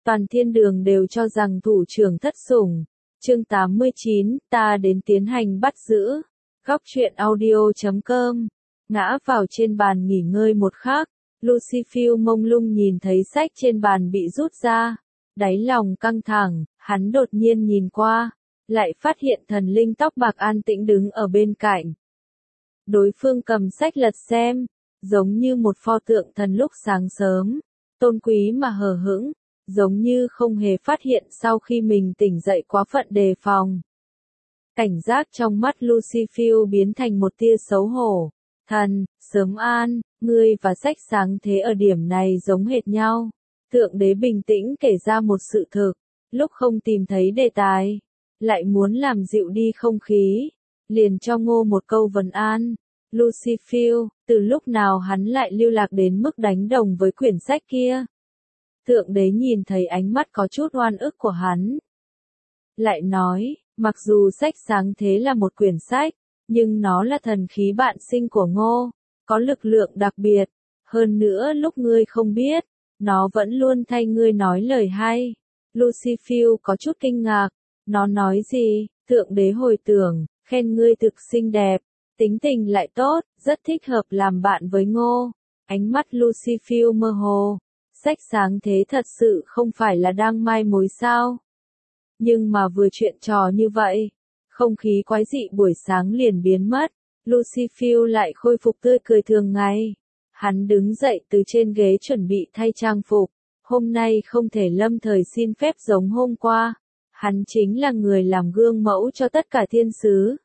Toàn thiên đường đều cho rằng thủ trưởng thất sủng. Chương 89, ta đến tiến hành bắt giữ. Góc truyện audio.com. Ngã vào trên bàn nghỉ ngơi một khắc, Lucy Phiêu mông lung nhìn thấy sách trên bàn bị rút ra. Đáy lòng căng thẳng, hắn đột nhiên nhìn qua, lại phát hiện thần linh tóc bạc an tĩnh đứng ở bên cạnh. Đối phương cầm sách lật xem, giống như một pho tượng thần lúc sáng sớm, tôn quý mà hờ hững, giống như không hề phát hiện sau khi mình tỉnh dậy quá phận đề phòng. Cảnh giác trong mắt Lucy Phiêu biến thành một tia xấu hổ. Thần, sớm an, ngươi và sách sáng thế ở điểm này giống hệt nhau. Thượng đế bình tĩnh kể ra một sự thực, lúc không tìm thấy đề tài, lại muốn làm dịu đi không khí, liền cho Ngô một câu vấn an. Lucy Phiêu, từ lúc nào hắn lại lưu lạc đến mức đánh đồng với quyển sách kia? Thượng đế nhìn thấy ánh mắt có chút oan ức của hắn. Lại nói, mặc dù sách sáng thế là một quyển sách, nhưng nó là thần khí bạn sinh của Ngô, có lực lượng đặc biệt. Hơn nữa lúc ngươi không biết, nó vẫn luôn thay ngươi nói lời hay. Lucy Phiêu có chút kinh ngạc. Nó nói gì? Thượng đế hồi tưởng, khen ngươi thực xinh đẹp, tính tình lại tốt, rất thích hợp làm bạn với Ngô. Ánh mắt Lucy Phiêu mơ hồ. Sách sáng thế thật sự không phải là đang mai mối sao? Nhưng mà vừa chuyện trò như vậy, không khí quái dị buổi sáng liền biến mất, Lucy Phiêu lại khôi phục tươi cười thường ngày. Hắn đứng dậy từ trên ghế chuẩn bị thay trang phục, hôm nay không thể lâm thời xin phép giống hôm qua, hắn chính là người làm gương mẫu cho tất cả thiên sứ.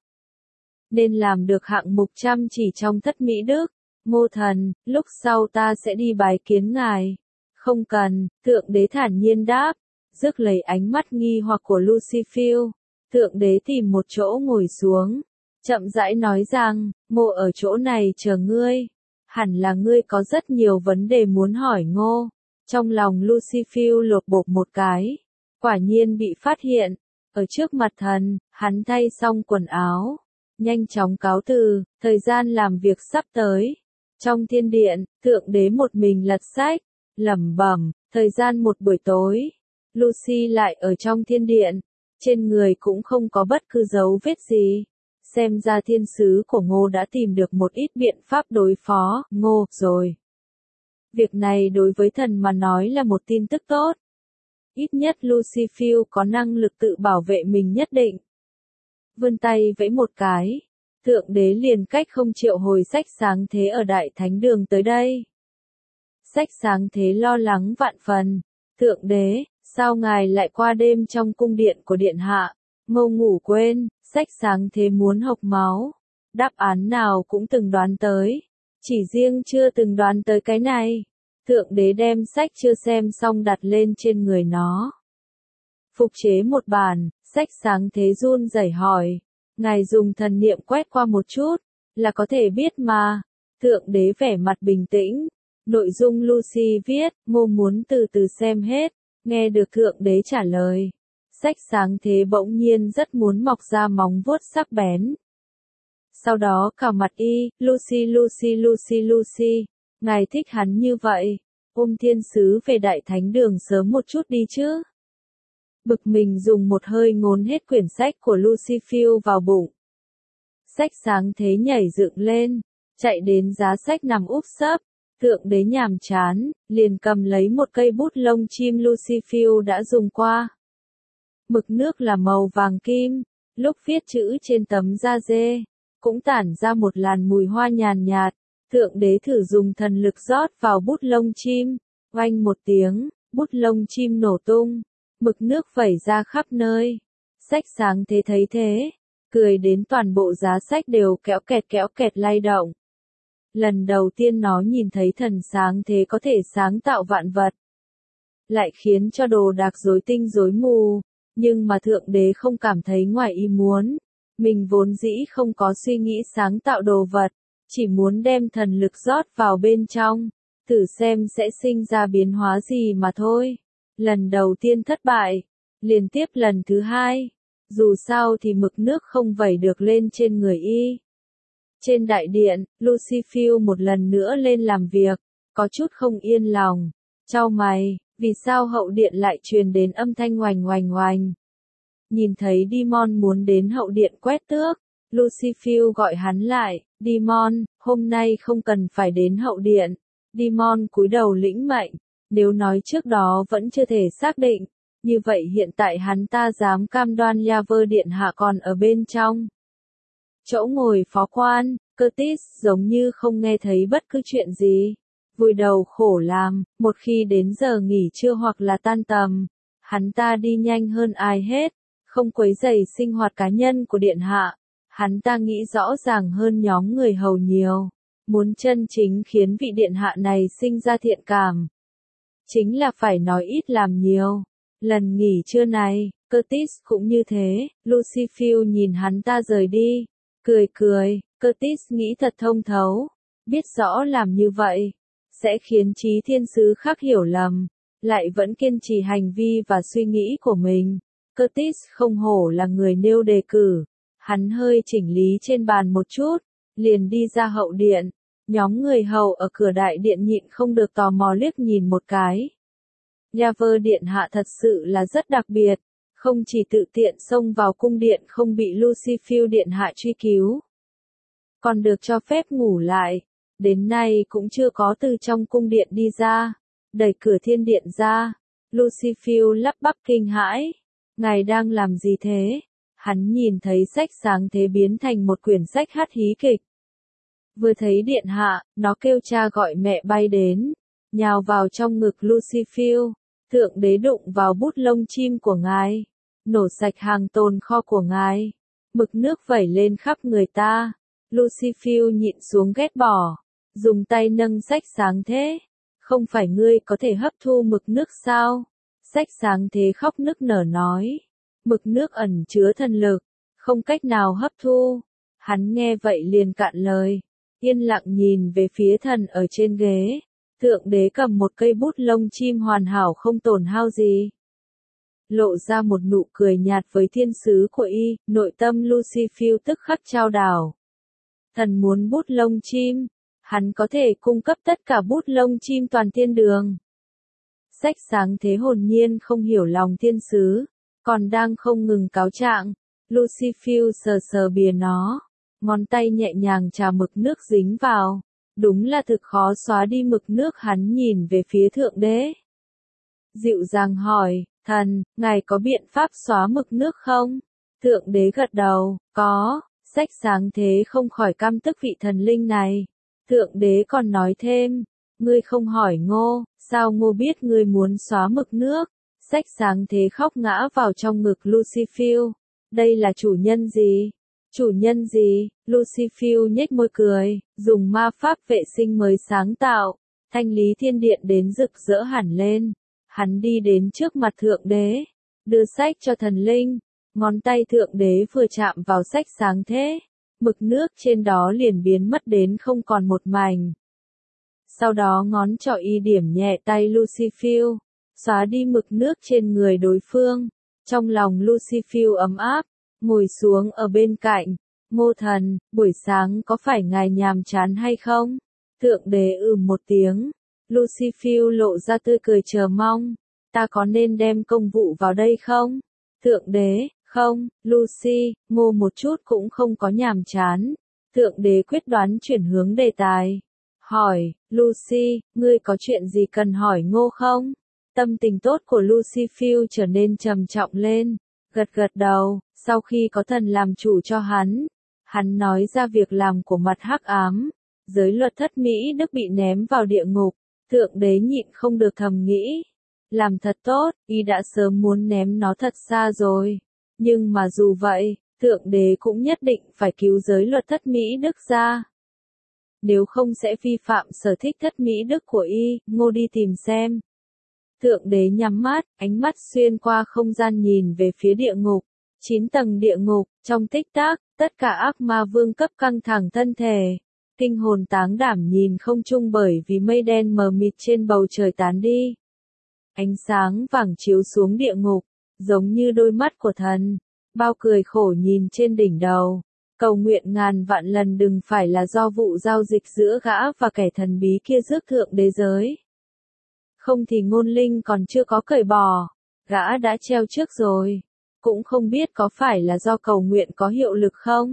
Nên làm được hạng mục chăm chỉ trong thất mỹ đức. Ngô thần, lúc sau ta sẽ đi bái kiến ngài. Không cần, thượng đế thản nhiên đáp, rước lấy ánh mắt nghi hoặc của Lucy Phiêu. Thượng đế tìm một chỗ ngồi xuống, chậm rãi nói rằng, Ngô ở chỗ này chờ ngươi. Hẳn là ngươi có rất nhiều vấn đề muốn hỏi Ngô. Trong lòng Lucy Phiêu lột bột một cái, quả nhiên bị phát hiện. Ở trước mặt thần, hắn thay xong quần áo, nhanh chóng cáo từ, thời gian làm việc sắp tới. Trong thiên điện, thượng đế một mình lật sách, lẩm bẩm, thời gian một buổi tối. Lucy lại ở trong thiên điện, trên người cũng không có bất cứ dấu vết gì. Xem ra thiên sứ của Ngô đã tìm được một ít biện pháp đối phó Ngô rồi. Việc này đối với thần mà nói là một tin tức tốt. Ít nhất Lucy Phiêu có năng lực tự bảo vệ mình nhất định. Vươn tay vẫy một cái, thượng đế liền cách không triệu hồi sách sáng thế ở Đại Thánh Đường tới đây. Sách sáng thế lo lắng vạn phần. Thượng đế, sao ngài lại qua đêm trong cung điện của điện hạ? Ngô ngủ quên, sách sáng thế muốn hộc máu. Đáp án nào cũng từng đoán tới. Chỉ riêng chưa từng đoán tới cái này. Thượng đế đem sách chưa xem xong đặt lên trên người nó. Phục chế một bản, sách sáng thế run rẩy hỏi. Ngài dùng thần niệm quét qua một chút, là có thể biết mà. Thượng đế vẻ mặt bình tĩnh. Nội dung Lucy viết, Ngô muốn từ từ xem hết. Nghe được thượng đế trả lời. Sách sáng thế bỗng nhiên rất muốn mọc ra móng vuốt sắc bén. Sau đó cào mặt y, Lucy Lucy Lucy Lucy. Ngài thích hắn như vậy. Ôm thiên sứ về Đại Thánh Đường sớm một chút đi chứ. Bực mình dùng một hơi ngốn hết quyển sách của Lucy Phiêu vào bụng. Sách sáng thế nhảy dựng lên, chạy đến giá sách nằm úp sấp. Thượng đế nhàm chán, liền cầm lấy một cây bút lông chim Lucy Phiêu đã dùng qua. Mực nước là màu vàng kim, lúc viết chữ trên tấm da dê, cũng tản ra một làn mùi hoa nhàn nhạt. Thượng đế thử dùng thần lực rót vào bút lông chim, oanh một tiếng, bút lông chim nổ tung, mực nước vẩy ra khắp nơi. Sách sáng thế thấy thế, cười đến toàn bộ giá sách đều kéo kẹt lay động. Lần đầu tiên nó nhìn thấy thần sáng thế có thể sáng tạo vạn vật. Lại khiến cho đồ đạc rối tinh rối mù, nhưng mà thượng đế không cảm thấy ngoài ý muốn. Mình vốn dĩ không có suy nghĩ sáng tạo đồ vật, chỉ muốn đem thần lực rót vào bên trong, thử xem sẽ sinh ra biến hóa gì mà thôi. Lần đầu tiên thất bại, liên tiếp lần thứ hai, dù sao thì mực nước không vẩy được lên trên người y. Trên đại điện, Lucy Phiêu một lần nữa lên làm việc, có chút không yên lòng, chau mày, Vì sao hậu điện lại truyền đến âm thanh oành oành oành? Nhìn thấy Demon muốn đến hậu điện quét tước, Lucifer gọi hắn lại, Demon, hôm nay không cần phải đến hậu điện. Demon cúi đầu lĩnh mệnh, nếu nói trước đó vẫn chưa thể xác định, như vậy hiện tại hắn ta dám cam đoan Yaver điện hạ còn ở bên trong. Chỗ ngồi phó quan, Curtis giống như không nghe thấy bất cứ chuyện gì. Vùi đầu khổ làm, một khi đến giờ nghỉ trưa hoặc là tan tầm, hắn ta đi nhanh hơn ai hết, không quấy rầy sinh hoạt cá nhân của điện hạ. Hắn ta nghĩ rõ ràng hơn nhóm người hầu nhiều, muốn chân chính khiến vị điện hạ này sinh ra thiện cảm. Chính là phải nói ít làm nhiều. Lần nghỉ trưa này, Curtis cũng như thế, Lucifer nhìn hắn ta rời đi, cười cười, Curtis nghĩ thật thông thấu, biết rõ làm như vậy sẽ khiến trí thiên sứ khác hiểu lầm, lại vẫn kiên trì hành vi và suy nghĩ của mình. Curtis không hổ là người nêu đề cử, hắn hơi chỉnh lý trên bàn một chút, liền đi ra hậu điện. Nhóm người hầu ở cửa đại điện nhịn không được tò mò liếc nhìn một cái. Yaver điện hạ thật sự là rất đặc biệt, không chỉ tự tiện xông vào cung điện không bị Lucifer điện hạ truy cứu, còn được cho phép ngủ lại, đến nay cũng chưa có từ trong cung điện đi ra. Đẩy cửa thiên điện ra, Lucifer lắp bắp kinh hãi, ngài đang làm gì thế? Hắn nhìn thấy sách sáng thế biến thành một quyển sách hát hí kịch. Vừa thấy điện hạ, nó kêu cha gọi mẹ bay đến, nhào vào trong ngực Lucifer. Thượng đế đụng vào bút lông chim của ngài, nổ sạch hàng tồn kho của ngài, mực nước vẩy lên khắp người ta. Lucifer nhịn xuống ghét bỏ, dùng tay nâng sách sáng thế. Không phải ngươi có thể hấp thu mực nước sao? Sách sáng thế khóc nức nở nói. Mực nước ẩn chứa thần lực, không cách nào hấp thu. Hắn nghe vậy liền cạn lời, yên lặng nhìn về phía thần ở trên ghế. Thượng đế cầm một cây bút lông chim hoàn hảo không tổn hao gì, lộ ra một nụ cười nhạt với thiên sứ của y. Nội tâm Lucifer tức khắc chao đảo. Thần muốn bút lông chim, hắn có thể cung cấp tất cả bút lông chim toàn thiên đường. Sách sáng thế hồn nhiên không hiểu lòng thiên sứ, còn đang không ngừng cáo trạng. Lucifer sờ sờ bìa nó, ngón tay nhẹ nhàng chà mực nước dính vào. Đúng là thực khó xóa đi mực nước. Hắn nhìn về phía thượng đế, dịu dàng hỏi, thần, ngài có biện pháp xóa mực nước không? Thượng đế gật đầu, có. Sách sáng thế không khỏi căm tức vị thần linh này. Thượng đế còn nói thêm, ngươi không hỏi Ngô, sao Ngô biết ngươi muốn xóa mực nước? Sách sáng thế khóc ngã vào trong ngực Lucifer. Đây là chủ nhân gì? Chủ nhân gì? Lucifer nhếch môi cười, dùng ma pháp vệ sinh mới sáng tạo, thanh lý thiên điện đến rực rỡ hẳn lên. Hắn đi đến trước mặt thượng đế, đưa sách cho thần linh. Ngón tay thượng đế vừa chạm vào sách sáng thế, mực nước trên đó liền biến mất đến không còn một mảnh. Sau đó ngón trỏ y điểm nhẹ tay Lucifer, xóa đi mực nước trên người đối phương. Trong lòng Lucifer ấm áp, ngồi xuống ở bên cạnh. Ngô thần, buổi sáng có phải ngài nhàm chán hay không? Thượng đế một tiếng. Lucifer lộ ra tươi cười chờ mong. Ta có nên đem công vụ vào đây không? Thượng đế, không, Lucy, Ngô một chút cũng không có nhàm chán. Thượng đế quyết đoán chuyển hướng đề tài. Hỏi, Lucy, ngươi có chuyện gì cần hỏi Ngô không? Tâm tình tốt của Lucifer trở nên trầm trọng lên. Gật gật đầu, sau khi có thần làm chủ cho hắn nói ra việc làm của mặt hắc ám. Giới luật thất Mỹ Đức bị ném vào địa ngục. Thượng đế nhịn không được thầm nghĩ. Làm thật tốt, y đã sớm muốn ném nó thật xa rồi. Nhưng mà dù vậy, thượng đế cũng nhất định phải cứu giới luật thất Mỹ Đức ra. Nếu không sẽ vi phạm sở thích thất Mỹ Đức của y. Ngô đi tìm xem. Thượng đế nhắm mắt, ánh mắt xuyên qua không gian nhìn về phía địa ngục. 9 tầng địa ngục, trong tích tắc, tất cả ác ma vương cấp căng thẳng thân thể. Kinh hồn táng đảm nhìn không chung bởi vì mây đen mờ mịt trên bầu trời tán đi. Ánh sáng vàng chiếu xuống địa ngục, giống như đôi mắt của thần. Bao cười khổ nhìn trên đỉnh đầu. Cầu nguyện ngàn vạn lần đừng phải là do vụ giao dịch giữa gã và kẻ thần bí kia rước thượng đế giới. Không thì ngôn linh còn chưa có cởi bỏ, gã đã treo trước rồi. Cũng không biết có phải là do cầu nguyện có hiệu lực không?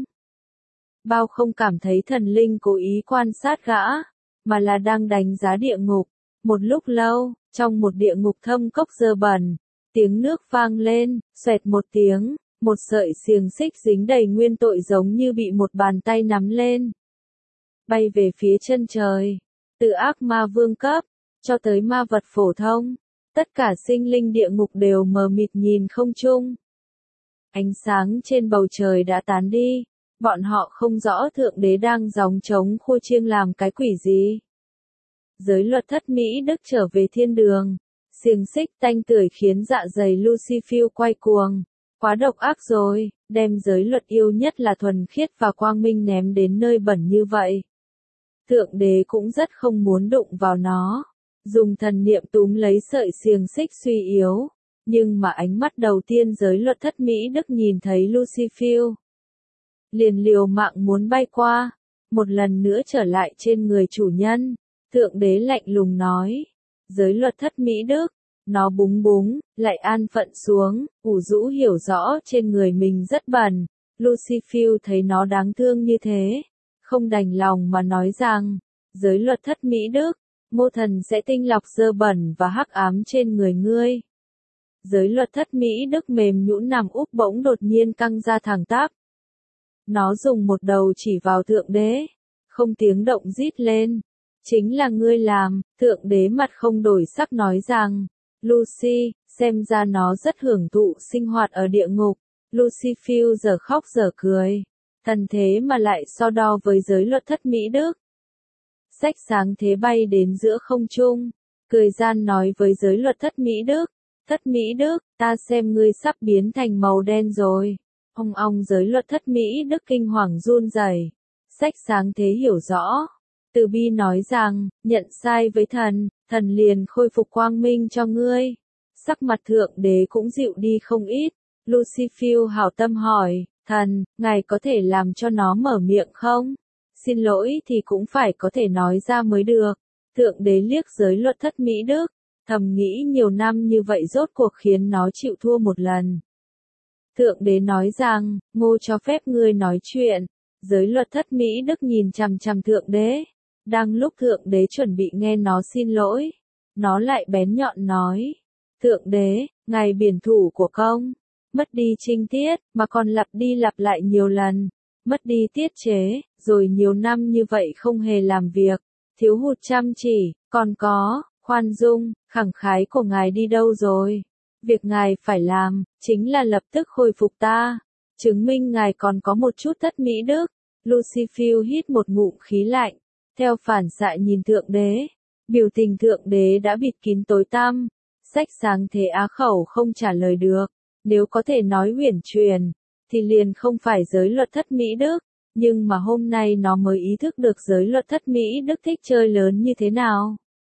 Bao không cảm thấy thần linh cố ý quan sát gã, mà là đang đánh giá địa ngục. Một lúc lâu, trong một địa ngục thâm cốc dơ bẩn, tiếng nước vang lên, xoẹt một tiếng, một sợi xiềng xích dính đầy nguyên tội giống như bị một bàn tay nắm lên. Bay về phía chân trời, từ ác ma vương cấp, cho tới ma vật phổ thông, tất cả sinh linh địa ngục đều mờ mịt nhìn không trung. Ánh sáng trên bầu trời đã tán đi, bọn họ không rõ Thượng Đế đang gióng trống khua chiêng làm cái quỷ gì. Giới luật thất Mỹ Đức trở về thiên đường, xiềng xích tanh tưởi khiến dạ dày Lucifer quay cuồng. Quá độc ác rồi, đem giới luật yêu nhất là thuần khiết và quang minh ném đến nơi bẩn như vậy. Thượng Đế cũng rất không muốn đụng vào nó, dùng thần niệm túm lấy sợi xiềng xích suy yếu. Nhưng mà ánh mắt đầu tiên giới luật thất Mỹ Đức nhìn thấy Lucifer, liền liều mạng muốn bay qua, một lần nữa trở lại trên người chủ nhân. Thượng Đế lạnh lùng nói, giới luật thất Mỹ Đức, nó búng búng, lại an phận xuống, ủ rũ hiểu rõ trên người mình rất bẩn. Lucifer thấy nó đáng thương như thế, không đành lòng mà nói rằng, giới luật thất Mỹ Đức, mô thần sẽ tinh lọc dơ bẩn và hắc ám trên người ngươi. Giới luật thất Mỹ Đức mềm nhũn nằm úp bỗng đột nhiên căng ra thẳng tắp. Nó dùng một đầu chỉ vào Thượng Đế, không tiếng động rít lên. Chính là ngươi làm. Thượng Đế mặt không đổi sắc nói rằng, Lucy, xem ra nó rất hưởng thụ sinh hoạt ở địa ngục. Lucifer giờ khóc giờ cười, thần thế mà lại so đo với giới luật thất Mỹ Đức. Sách sáng thế bay đến giữa không trung, cười gian nói với giới luật thất Mỹ Đức, thất Mỹ Đức, ta xem ngươi sắp biến thành màu đen rồi. Ong giới luật thất Mỹ Đức kinh hoàng run rẩy. Sách sáng thế hiểu rõ. Từ bi nói rằng, nhận sai với thần, thần liền khôi phục quang minh cho ngươi. Sắc mặt Thượng Đế cũng dịu đi không ít. Lucifer hảo tâm hỏi, thần, ngài có thể làm cho nó mở miệng không? Xin lỗi thì cũng phải có thể nói ra mới được. Thượng Đế liếc giới luật thất Mỹ Đức, thầm nghĩ nhiều năm như vậy rốt cuộc khiến nó chịu thua một lần. Thượng Đế nói rằng, ngô cho phép ngươi nói chuyện. Giới luật thất Mỹ Đức nhìn chằm chằm Thượng Đế. Đang lúc Thượng Đế chuẩn bị nghe nó xin lỗi, nó lại bén nhọn nói, Thượng Đế, ngài biển thủ của công, mất đi trinh tiết, mà còn lặp đi lặp lại nhiều lần, mất đi tiết chế, rồi nhiều năm như vậy không hề làm việc, thiếu hụt chăm chỉ, còn có, khoan dung, khẳng khái của ngài đi đâu rồi? Việc ngài phải làm, chính là lập tức khôi phục ta, chứng minh ngài còn có một chút thất Mỹ Đức. Lucifer hít một ngụm khí lạnh. Theo phản xạ nhìn Thượng Đế, biểu tình Thượng Đế đã bịt kín tối tăm. Sách sáng thế á khẩu không trả lời được. Nếu có thể nói uyển chuyển, thì liền không phải giới luật thất Mỹ Đức. Nhưng mà hôm nay nó mới ý thức được giới luật thất Mỹ Đức thích chơi lớn như thế nào.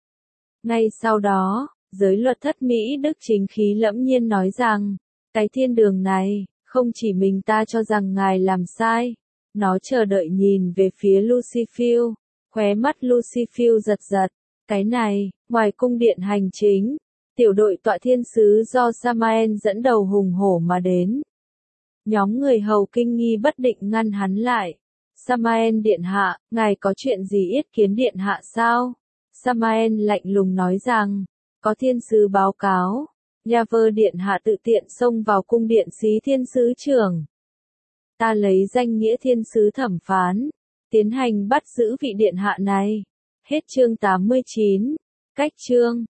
Ngay sau đó, giới luật thất Mỹ Đức chính khí lẫm nhiên nói rằng, cái thiên đường này, không chỉ mình ta cho rằng ngài làm sai. Nó chờ đợi nhìn về phía Lucifer. Khóe mắt Lucifer giật giật, cái này, ngoài cung điện hành chính, tiểu đội tọa thiên sứ do Samael dẫn đầu hùng hổ mà đến. Nhóm người hầu kinh nghi bất định ngăn hắn lại. Samael điện hạ, ngài có chuyện gì yết kiến điện hạ sao? Samael lạnh lùng nói rằng, có thiên sứ báo cáo, Yahweh điện hạ tự tiện xông vào cung điện xí thiên sứ trưởng. Ta lấy danh nghĩa thiên sứ thẩm phán, tiến hành bắt giữ vị điện hạ này. Hết chương 89. Cách chương